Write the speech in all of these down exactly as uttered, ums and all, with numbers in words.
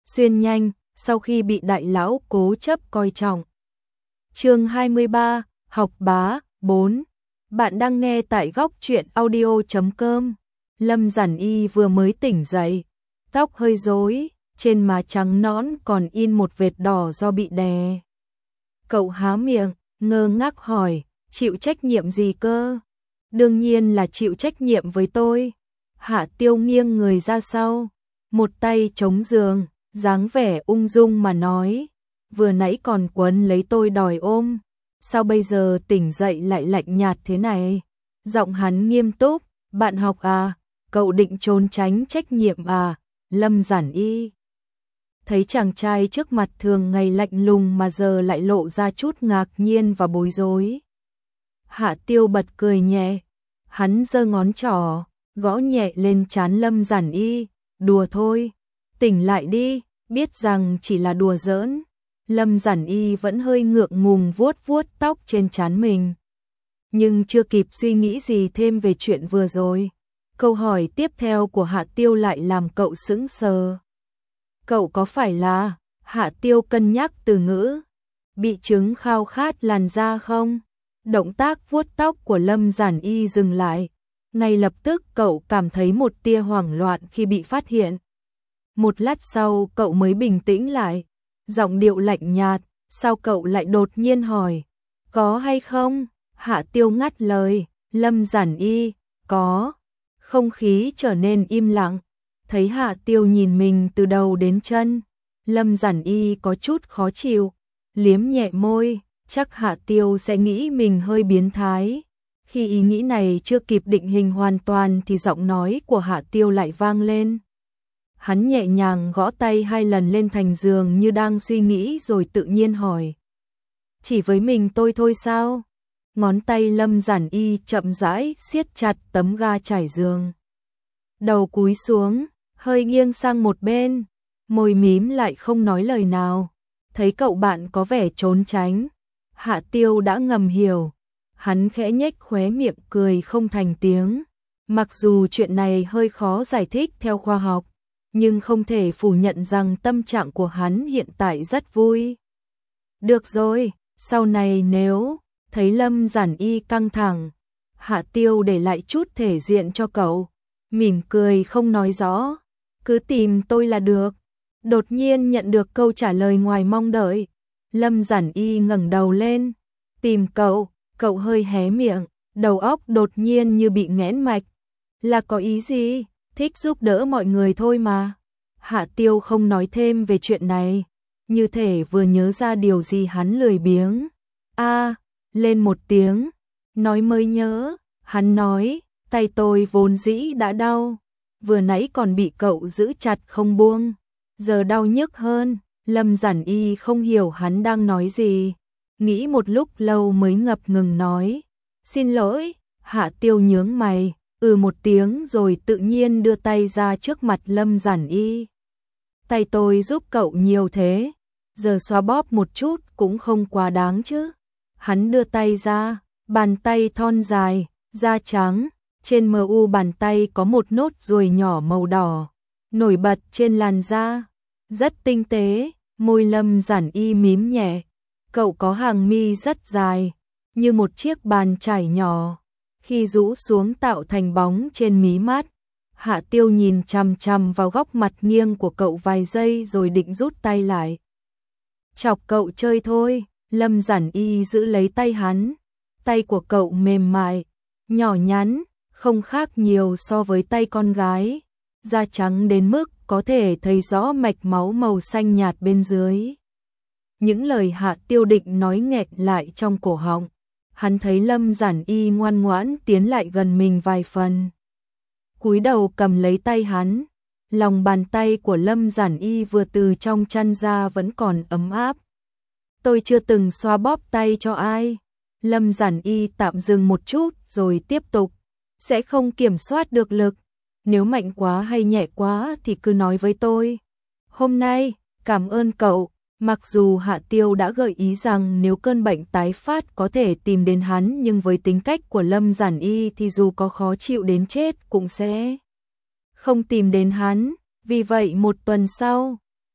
xuyên nhanh, sau khi bị đại lão cố chấp coi trọng. Chương hai mươi ba, học bá, bốn. Bạn đang nghe tại góc truyện audio chấm com. Lâm Giản Y vừa mới tỉnh dậy, tóc hơi rối, trên má trắng nõn còn in một vệt đỏ do bị đè. Cậu há miệng, ngơ ngác hỏi, chịu trách nhiệm gì cơ? Đương nhiên là chịu trách nhiệm với tôi. Hạ Tiêu nghiêng người ra sau, một tay chống giường, dáng vẻ ung dung mà nói, vừa nãy còn quấn lấy tôi đòi ôm, sao bây giờ tỉnh dậy lại lạnh nhạt thế này? Giọng hắn nghiêm túc, bạn học à, cậu định trốn tránh trách nhiệm à? Lâm Giản Y thấy chàng trai trước mặt thường ngày lạnh lùng mà giờ lại lộ ra chút ngạc nhiên và bối rối. Hạ Tiêu bật cười nhẹ, hắn giơ ngón trỏ, gõ nhẹ lên trán Lâm Giản Y, đùa thôi, tỉnh lại đi, biết rằng chỉ là đùa giỡn. Lâm Giản Y vẫn hơi ngượng ngùng vuốt vuốt tóc trên trán mình. Nhưng chưa kịp suy nghĩ gì thêm về chuyện vừa rồi, câu hỏi tiếp theo của Hạ Tiêu lại làm cậu sững sờ. Cậu có phải là, Hạ Tiêu cân nhắc từ ngữ, bị chứng khao khát làn da không? Động tác vuốt tóc của Lâm Giản Y dừng lại. Ngay lập tức cậu cảm thấy một tia hoảng loạn khi bị phát hiện. Một lát sau cậu mới bình tĩnh lại, giọng điệu lạnh nhạt, sao cậu lại đột nhiên hỏi, có hay không? Hạ Tiêu ngắt lời, Lâm Giản Y, có. Không khí trở nên im lặng, thấy Hạ Tiêu nhìn mình từ đầu đến chân, Lâm Giản Y có chút khó chịu, liếm nhẹ môi, chắc Hạ Tiêu sẽ nghĩ mình hơi biến thái. Khi ý nghĩ này chưa kịp định hình hoàn toàn thì giọng nói của Hạ Tiêu lại vang lên. Hắn nhẹ nhàng gõ tay hai lần lên thành giường như đang suy nghĩ rồi tự nhiên hỏi, chỉ với mình tôi thôi sao? Ngón tay Lâm Giản Y chậm rãi siết chặt tấm ga trải giường. Đầu cúi xuống, hơi nghiêng sang một bên, môi mím lại không nói lời nào. Thấy cậu bạn có vẻ trốn tránh, Hạ Tiêu đã ngầm hiểu. Hắn khẽ nhếch khóe miệng cười không thành tiếng. Mặc dù chuyện này hơi khó giải thích theo khoa học, nhưng không thể phủ nhận rằng tâm trạng của hắn hiện tại rất vui. Được rồi, sau này nếu thấy Lâm Giản Y căng thẳng, Hạ Tiêu để lại chút thể diện cho cậu, mỉm cười không nói rõ, cứ tìm tôi là được. Đột nhiên nhận được câu trả lời ngoài mong đợi, Lâm Giản Y ngẩng đầu lên, tìm cậu. Cậu hơi hé miệng, đầu óc đột nhiên như bị nghẽn mạch. Là có ý gì? Thích giúp đỡ mọi người thôi mà. Hạ Tiêu không nói thêm về chuyện này, như thể vừa nhớ ra điều gì hắn lười biếng. A, à, lên một tiếng, nói mới nhớ, hắn nói, tay tôi vốn dĩ đã đau, vừa nãy còn bị cậu giữ chặt không buông, giờ đau nhức hơn. Lâm Giản Y không hiểu hắn đang nói gì. Nghĩ một lúc lâu mới ngập ngừng nói, xin lỗi. Hạ Tiêu nhướng mày, ừ một tiếng rồi tự nhiên đưa tay ra trước mặt Lâm Giản Y. Tay tôi giúp cậu nhiều thế, giờ xoa bóp một chút cũng không quá đáng chứ. Hắn đưa tay ra, bàn tay thon dài, da trắng, trên mờ u bàn tay có một nốt ruồi nhỏ màu đỏ, nổi bật trên làn da, rất tinh tế. Môi Lâm Giản Y mím nhẹ. Cậu có hàng mi rất dài, như một chiếc bàn chải nhỏ, khi rũ xuống tạo thành bóng trên mí mắt. Hạ Tiêu nhìn chằm chằm vào góc mặt nghiêng của cậu vài giây rồi định rút tay lại. Chọc cậu chơi thôi. Lâm Giản Y giữ lấy tay hắn. Tay của cậu mềm mại, nhỏ nhắn, không khác nhiều so với tay con gái. Da trắng đến mức có thể thấy rõ mạch máu màu xanh nhạt bên dưới. Những lời Hạ Tiêu định nói nghẹt lại trong cổ họng. Hắn thấy Lâm Giản Y ngoan ngoãn tiến lại gần mình vài phần, cúi đầu cầm lấy tay hắn. Lòng bàn tay của Lâm Giản Y vừa từ trong chăn ra vẫn còn ấm áp. Tôi chưa từng xoa bóp tay cho ai. Lâm Giản Y tạm dừng một chút rồi tiếp tục, sẽ không kiểm soát được lực. Nếu mạnh quá hay nhẹ quá thì cứ nói với tôi. Hôm nay, cảm ơn cậu. Mặc dù Hạ Tiêu đã gợi ý rằng nếu cơn bệnh tái phát có thể tìm đến hắn, nhưng với tính cách của Lâm Giản Y thì dù có khó chịu đến chết cũng sẽ không tìm đến hắn. Vì vậy một tuần sau,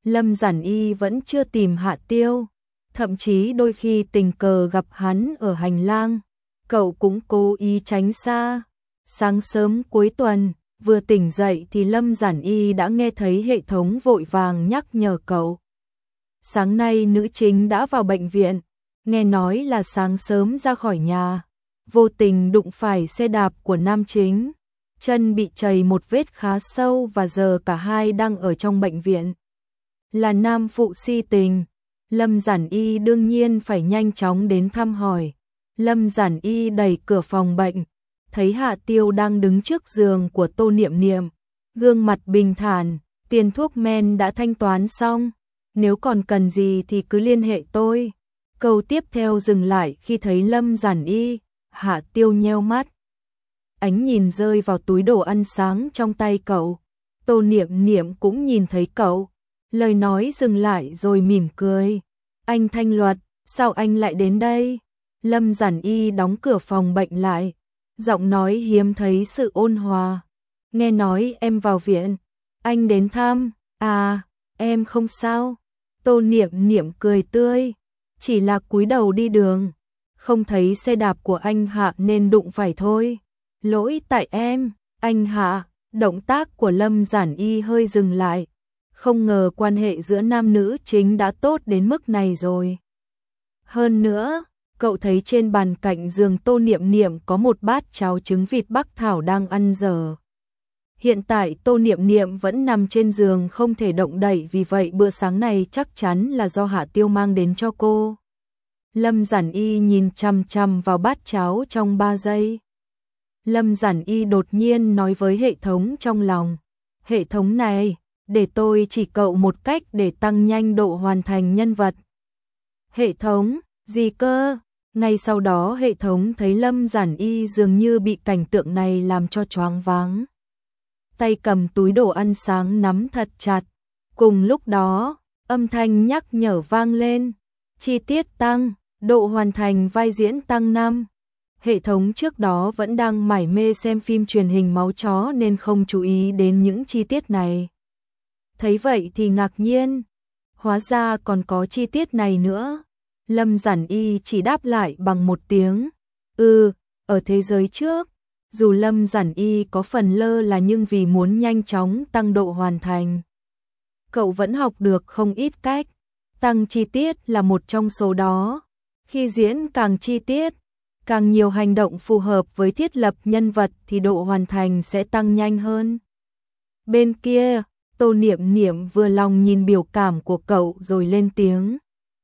Lâm Giản Y vẫn chưa tìm Hạ Tiêu, thậm chí đôi khi tình cờ gặp hắn ở hành lang, cậu cũng cố ý tránh xa. Sáng sớm cuối tuần, vừa tỉnh dậy thì Lâm Giản Y đã nghe thấy hệ thống vội vàng nhắc nhở cậu. Sáng nay nữ chính đã vào bệnh viện, nghe nói là sáng sớm ra khỏi nhà, vô tình đụng phải xe đạp của nam chính, chân bị trầy một vết khá sâu và giờ cả hai đang ở trong bệnh viện. Là nam phụ si tình, Lâm Giản Y đương nhiên phải nhanh chóng đến thăm hỏi. Lâm Giản Y đẩy cửa phòng bệnh, thấy Hạ Tiêu đang đứng trước giường của Tô Niệm Niệm, gương mặt bình thản, tiền thuốc men đã thanh toán xong, nếu còn cần gì thì cứ liên hệ tôi. Câu tiếp theo dừng lại khi thấy Lâm Giản Y. Hạ Tiêu nheo mắt, ánh nhìn rơi vào túi đồ ăn sáng trong tay cậu. Tô Niệm Niệm cũng nhìn thấy cậu, lời nói dừng lại rồi mỉm cười. Anh Thanh Luật, sao anh lại đến đây? Lâm Giản Y đóng cửa phòng bệnh lại, giọng nói hiếm thấy sự ôn hòa. Nghe nói em vào viện, anh đến thăm. À, em không sao. Tô Niệm Niệm cười tươi, chỉ là cúi đầu đi đường, không thấy xe đạp của anh Hạ nên đụng phải thôi. Lỗi tại em, anh Hạ. Động tác của Lâm Giản Y hơi dừng lại, không ngờ quan hệ giữa nam nữ chính đã tốt đến mức này rồi. Hơn nữa, cậu thấy trên bàn cạnh giường Tô Niệm Niệm có một bát cháo trứng vịt Bắc Thảo đang ăn dở. Hiện tại Tô Niệm Niệm vẫn nằm trên giường không thể động đậy, vì vậy bữa sáng này chắc chắn là do Hạ Tiêu mang đến cho cô. Lâm Giản Y nhìn chằm chằm vào bát cháo trong ba giây. Lâm Giản Y đột nhiên nói với hệ thống trong lòng. Hệ thống này, để tôi chỉ cậu một cách để tăng nhanh độ hoàn thành nhân vật. Hệ thống, gì cơ? Ngay sau đó hệ thống thấy Lâm Giản Y dường như bị cảnh tượng này làm cho choáng váng. Tay cầm túi đồ ăn sáng nắm thật chặt. Cùng lúc đó, âm thanh nhắc nhở vang lên. Chi tiết tăng, độ hoàn thành vai diễn tăng năm. Hệ thống trước đó vẫn đang mải mê xem phim truyền hình máu chó nên không chú ý đến những chi tiết này. Thấy vậy thì ngạc nhiên, hóa ra còn có chi tiết này nữa. Lâm Giản Y chỉ đáp lại bằng một tiếng, ừ, ở thế giới trước. Dù Lâm Giản Y có phần lơ là nhưng vì muốn nhanh chóng tăng độ hoàn thành, cậu vẫn học được không ít cách. Tăng chi tiết là một trong số đó. Khi diễn càng chi tiết, càng nhiều hành động phù hợp với thiết lập nhân vật thì độ hoàn thành sẽ tăng nhanh hơn. Bên kia, Tô Niệm Niệm vừa lòng nhìn biểu cảm của cậu rồi lên tiếng.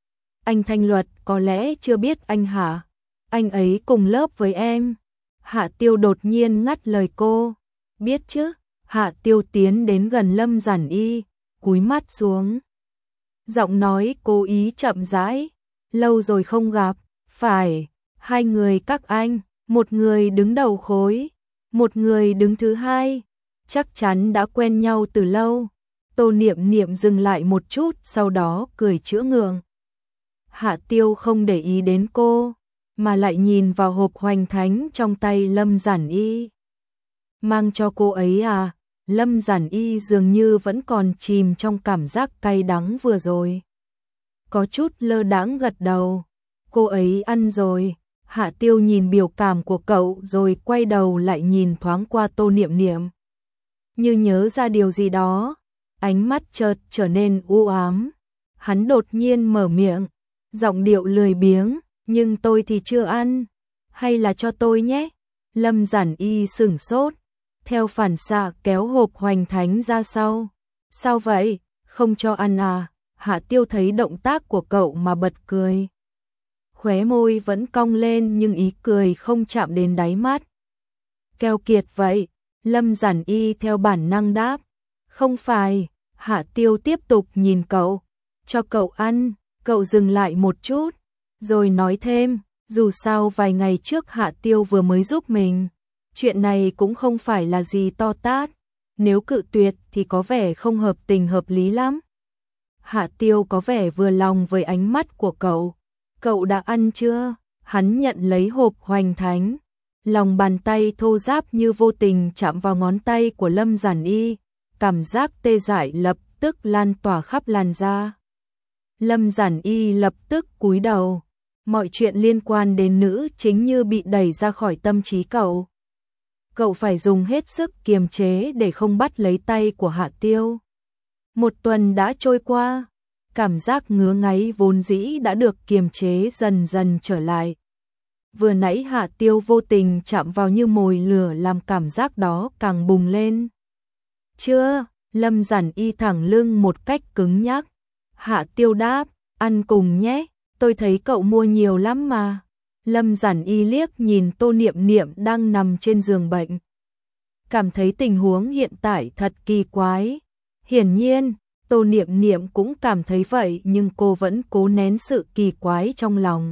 Anh Thanh Luật có lẽ chưa biết anh hả? Anh ấy cùng lớp với em. Hạ Tiêu đột nhiên ngắt lời cô. Biết chứ? Hạ Tiêu tiến đến gần Lâm Giản Y, cúi mắt xuống. Giọng nói cố ý chậm rãi. Lâu rồi không gặp, phải. Hai người các anh, một người đứng đầu khối, một người đứng thứ hai, chắc chắn đã quen nhau từ lâu. Tô Niệm Niệm dừng lại một chút, sau đó cười chữa ngượng. Hạ Tiêu không để ý đến cô, mà lại nhìn vào hộp hoành thánh trong tay Lâm Giản Y. Mang cho cô ấy à? Lâm Giản Y dường như vẫn còn chìm trong cảm giác cay đắng vừa rồi. Có chút lơ đãng gật đầu. Cô ấy ăn rồi. Hạ Tiêu nhìn biểu cảm của cậu rồi quay đầu lại nhìn thoáng qua Tô Niệm Niệm. Như nhớ ra điều gì đó, ánh mắt chợt trở nên u ám. Hắn đột nhiên mở miệng, giọng điệu lười biếng, nhưng tôi thì chưa ăn. Hay là cho tôi nhé? Lâm Giản Y sửng sốt, theo phản xạ kéo hộp hoành thánh ra sau. Sao vậy? Không cho ăn à? Hạ Tiêu thấy động tác của cậu mà bật cười. Khóe môi vẫn cong lên nhưng ý cười không chạm đến đáy mắt. Keo kiệt vậy. Lâm Giản Y theo bản năng đáp. Không phải. Hạ Tiêu tiếp tục nhìn cậu. Cho cậu ăn. Cậu dừng lại một chút, rồi nói thêm, dù sao vài ngày trước Hạ Tiêu vừa mới giúp mình. Chuyện này cũng không phải là gì to tát. Nếu cự tuyệt thì có vẻ không hợp tình hợp lý lắm. Hạ Tiêu có vẻ vừa lòng với ánh mắt của cậu. Cậu đã ăn chưa? Hắn nhận lấy hộp hoành thánh. Lòng bàn tay thô ráp như vô tình chạm vào ngón tay của Lâm Giản Y. Cảm giác tê dại lập tức lan tỏa khắp làn da. Lâm Giản Y lập tức cúi đầu, mọi chuyện liên quan đến nữ chính như bị đẩy ra khỏi tâm trí cậu. Cậu phải dùng hết sức kiềm chế để không bắt lấy tay của Hạ Tiêu. Một tuần đã trôi qua, cảm giác ngứa ngáy vốn dĩ đã được kiềm chế dần dần trở lại. Vừa nãy Hạ Tiêu vô tình chạm vào như mồi lửa làm cảm giác đó càng bùng lên. Chưa, Lâm Giản Y thẳng lưng một cách cứng nhắc. Hạ Tiêu đáp, ăn cùng nhé, tôi thấy cậu mua nhiều lắm mà. Lâm Giản Y liếc nhìn Tô Niệm Niệm đang nằm trên giường bệnh. Cảm thấy tình huống hiện tại thật kỳ quái. Hiển nhiên, Tô Niệm Niệm cũng cảm thấy vậy nhưng cô vẫn cố nén sự kỳ quái trong lòng.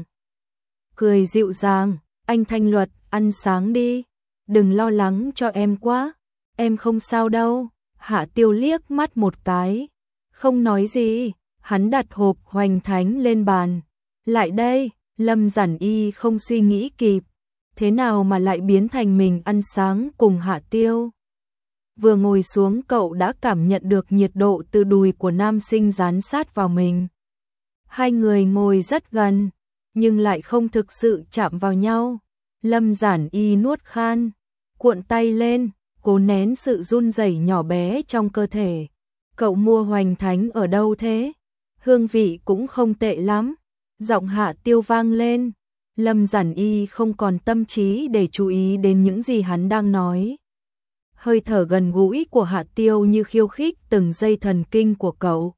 Cười dịu dàng, anh Thanh Luật, ăn sáng đi. Đừng lo lắng cho em quá. Em không sao đâu. Hạ Tiêu liếc mắt một cái. Không nói gì, hắn đặt hộp hoành thánh lên bàn. Lại đây, Lâm Giản Y không suy nghĩ kịp. Thế nào mà lại biến thành mình ăn sáng cùng Hạ Tiêu? Vừa ngồi xuống cậu đã cảm nhận được nhiệt độ từ đùi của nam sinh dán sát vào mình. Hai người ngồi rất gần, nhưng lại không thực sự chạm vào nhau. Lâm Giản Y nuốt khan, cuộn tay lên, cố nén sự run rẩy nhỏ bé trong cơ thể. Cậu mua hoành thánh ở đâu thế? Hương vị cũng không tệ lắm. Giọng Hạ Tiêu vang lên. Lâm Giản Y không còn tâm trí để chú ý đến những gì hắn đang nói. Hơi thở gần gũi của Hạ Tiêu như khiêu khích từng dây thần kinh của cậu.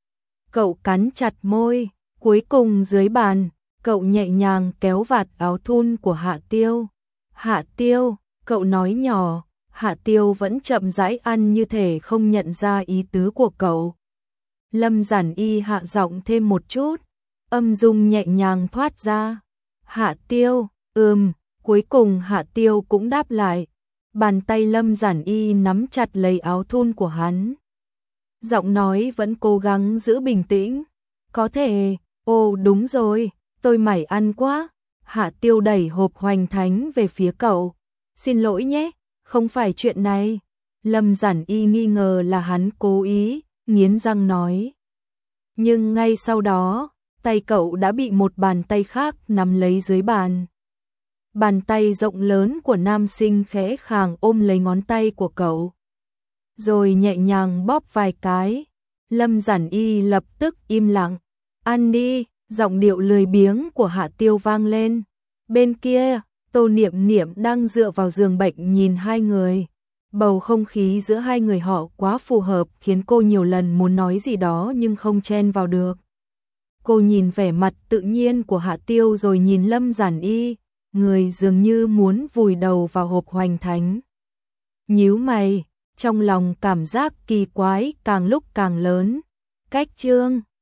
Cậu cắn chặt môi, cuối cùng dưới bàn, cậu nhẹ nhàng kéo vạt áo thun của Hạ Tiêu. Hạ Tiêu, cậu nói nhỏ, Hạ Tiêu vẫn chậm rãi ăn như thể không nhận ra ý tứ của cậu. Lâm Giản Y hạ giọng thêm một chút, âm dung nhẹ nhàng thoát ra. Hạ Tiêu, ừm, cuối cùng Hạ Tiêu cũng đáp lại. Bàn tay Lâm Giản Y nắm chặt lấy áo thun của hắn. Giọng nói vẫn cố gắng giữ bình tĩnh. Có thể, ồ đúng rồi, tôi mải ăn quá. Hạ Tiêu đẩy hộp hoành thánh về phía cậu. Xin lỗi nhé, không phải chuyện này. Lâm Giản Y nghi ngờ là hắn cố ý, nghiến răng nói. Nhưng ngay sau đó, tay cậu đã bị một bàn tay khác nắm lấy dưới bàn. Bàn tay rộng lớn của nam sinh khẽ khàng ôm lấy ngón tay của cậu. Rồi nhẹ nhàng bóp vài cái. Lâm Giản Y lập tức im lặng. Ăn đi, giọng điệu lười biếng của Hạ Tiêu vang lên. Bên kia, Tô Niệm Niệm đang dựa vào giường bệnh nhìn hai người. Bầu không khí giữa hai người họ quá phù hợp khiến cô nhiều lần muốn nói gì đó nhưng không chen vào được. Cô nhìn vẻ mặt tự nhiên của Hạ Tiêu rồi nhìn Lâm Giản Y, người dường như muốn vùi đầu vào hộp hoành thánh. Nhíu mày, trong lòng cảm giác kỳ quái càng lúc càng lớn. Cách chương